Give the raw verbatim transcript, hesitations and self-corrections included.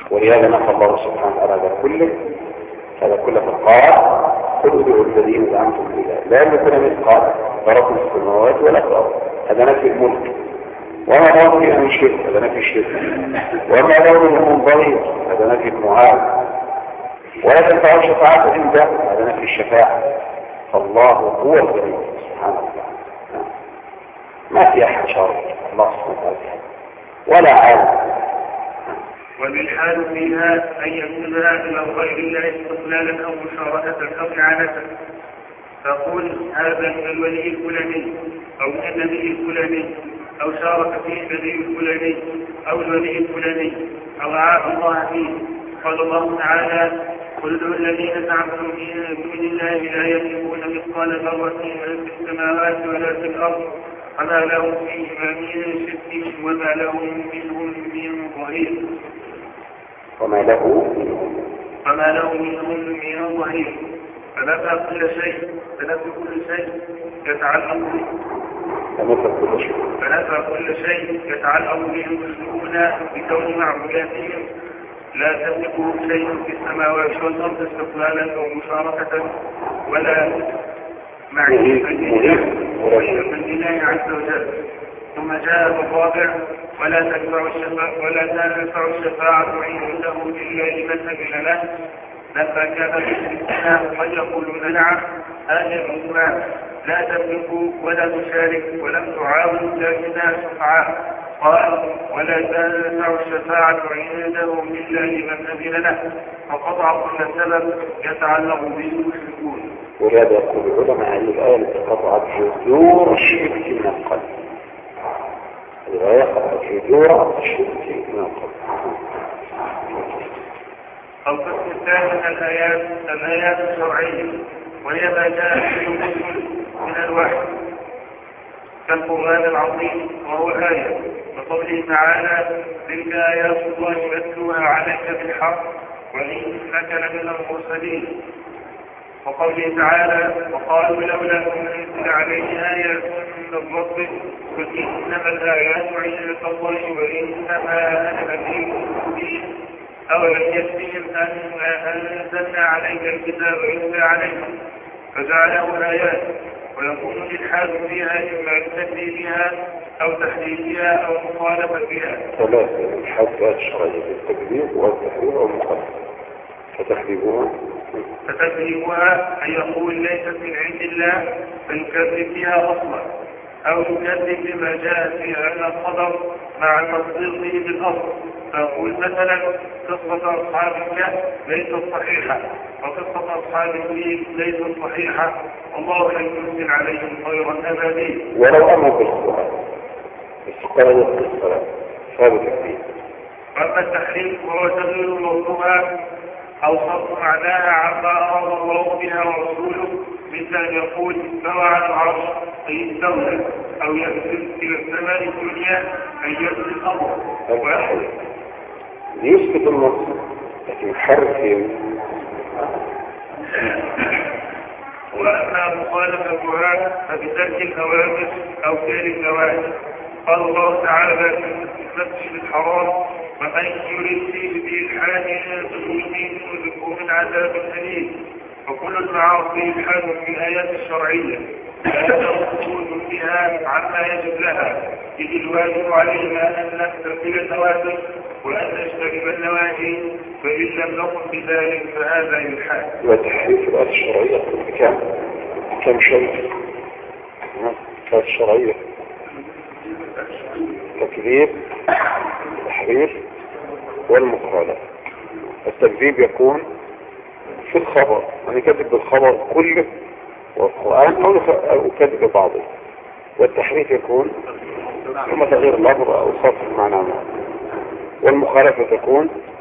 ولهذا نفى الله سبحانه وتعالى هذا كله هذا كله فقال قل ادعوا الذين زعمتم بالله لا يملكون مثقال ذرة في السماوات ولا في الارض، هذا نفي الملك. وما لهم من شرك، هذا نفي الشرك. وما لهم من ضرير، هذا نفي المعاد. ولا تنفع الشفاعة عنده، هذا نفي الشفاعة. فالله هو الغني سبحانه وتعالى، ما في احد شارك الله سبحانه وتعالى ولا عالم. والإلحاد فيها أن يكونها إلى غير الله استقلالا أو مشاركة أو إعانة، فقل هذا من الولي الفلاني أو من النبي الفلاني أو شارك فيه النبي الفلاني أو الولي الفلاني أو أعاد الله فيه. قال الله تعالى قل ادعوا الذين زعمتم من دون الله لا يملكون مثقال ذرة في السماوات ولا في الأرض وما لهم فيهما من شرك وما لهم منهم من ظهير وما له وما له منهم من ظهير. فنفى كل شيء فنفى كل شيء يتعلق فنفى كل شيء فنفى كل شيء يتعلق به المشركون بكون معبوداتهم لا تملكه شيء في السماوات والأرض استقلالا أو مشاركة ولا معية من الله عز وجل. ثم جاء بالرابع ولا تنفع الشفاعة ولا تنفع الشفاعة عنده إلا لمن أذن له. لما كان المشركون قد يقولون نعم آمنوا لا تملكوا ولا تشارك ولم تعاونوا لكنها شفعاء. قال ولا تنفع الشفاعة عنده إلا لمن أذن له، فقطع كل سبب يتعلق به المشركون. ولهذا يقول العلماء هذه الآية التي قطعت جذور الشرك من القلب. الآية قطعت جذور الشرك من القلب. القسم الثاني من الآيات الآيات الشرعية، وهي ما جاء في الرسل من الوحي كالقرآن العظيم وهو آية، وقوله تعالى تلك آيات الله نتلوها عليك بالحق وإنك لمن المرسلين. وقوله تعالى وقالوا لولا أنزل عليه آية من ربه قل إنما الآيات عند الله وإنما أنا نذير مبين أولم يكفهم أن أنزلنا عليك الكتاب يتلى عليهم فجعله آيات. ويكون الإلحاد فيها إما بتكذيبها أو تحديدها أو مخالفتها. ثلاثة الإلحاد فيها الشرعية بالتكذيب والتحريم أو المخالفة. فتكذيبها فتكذيبها أن يقول ليست من عند الله فيكذب بها أصلا، أو يكذب بما جاء في هذا الخبر مع تصديقه بالأصل، فيقول مثلا قصة أصحاب الكهف ليست صحيحة وقصة أصحاب الفيل ليست صحيحة والله لم ينزل عليهم خيرا أبدي. ولو أمر بالصلاة السقراء والصلاة ثابت فيه. أما التحريف وهو تغيير موضوعها أو صرف معناها عما أراد الله بها ورسوله، مثل أن يقول استوى على العرش أي استولى، أو ينزل إلى السماء الدنيا أي ينزل الأمر. يثبت النص لكن يحرف فيه. وأما مخالفتها فبترك الأوامر أو فعل النواهي. قال الله تعالى في المسجد الحرام ومن يرد فيه بإلحاد بظلم نذقه من عذاب أليم. وكل المعاصي إلحاد في الآيات الشرعية فهذا خروج بها عما يجب لها، إذ الواجب علينا أن نستقبل النوافل وأن نجتنب النواهي، فإن لم نقم بذلك فهذا إلحاد. وتحريف الآيات الشرعية كم كم شيء؟ الآيات الشرعية تكذيب تحريف والمخالفة. التكذيب يكون في الخبر، يعني كذب بالخبر كله والقرآن أو كذب بعضه. والتحريف يكون ثم تغيير اللفظ أو صرف المعنى. والمخالفة تكون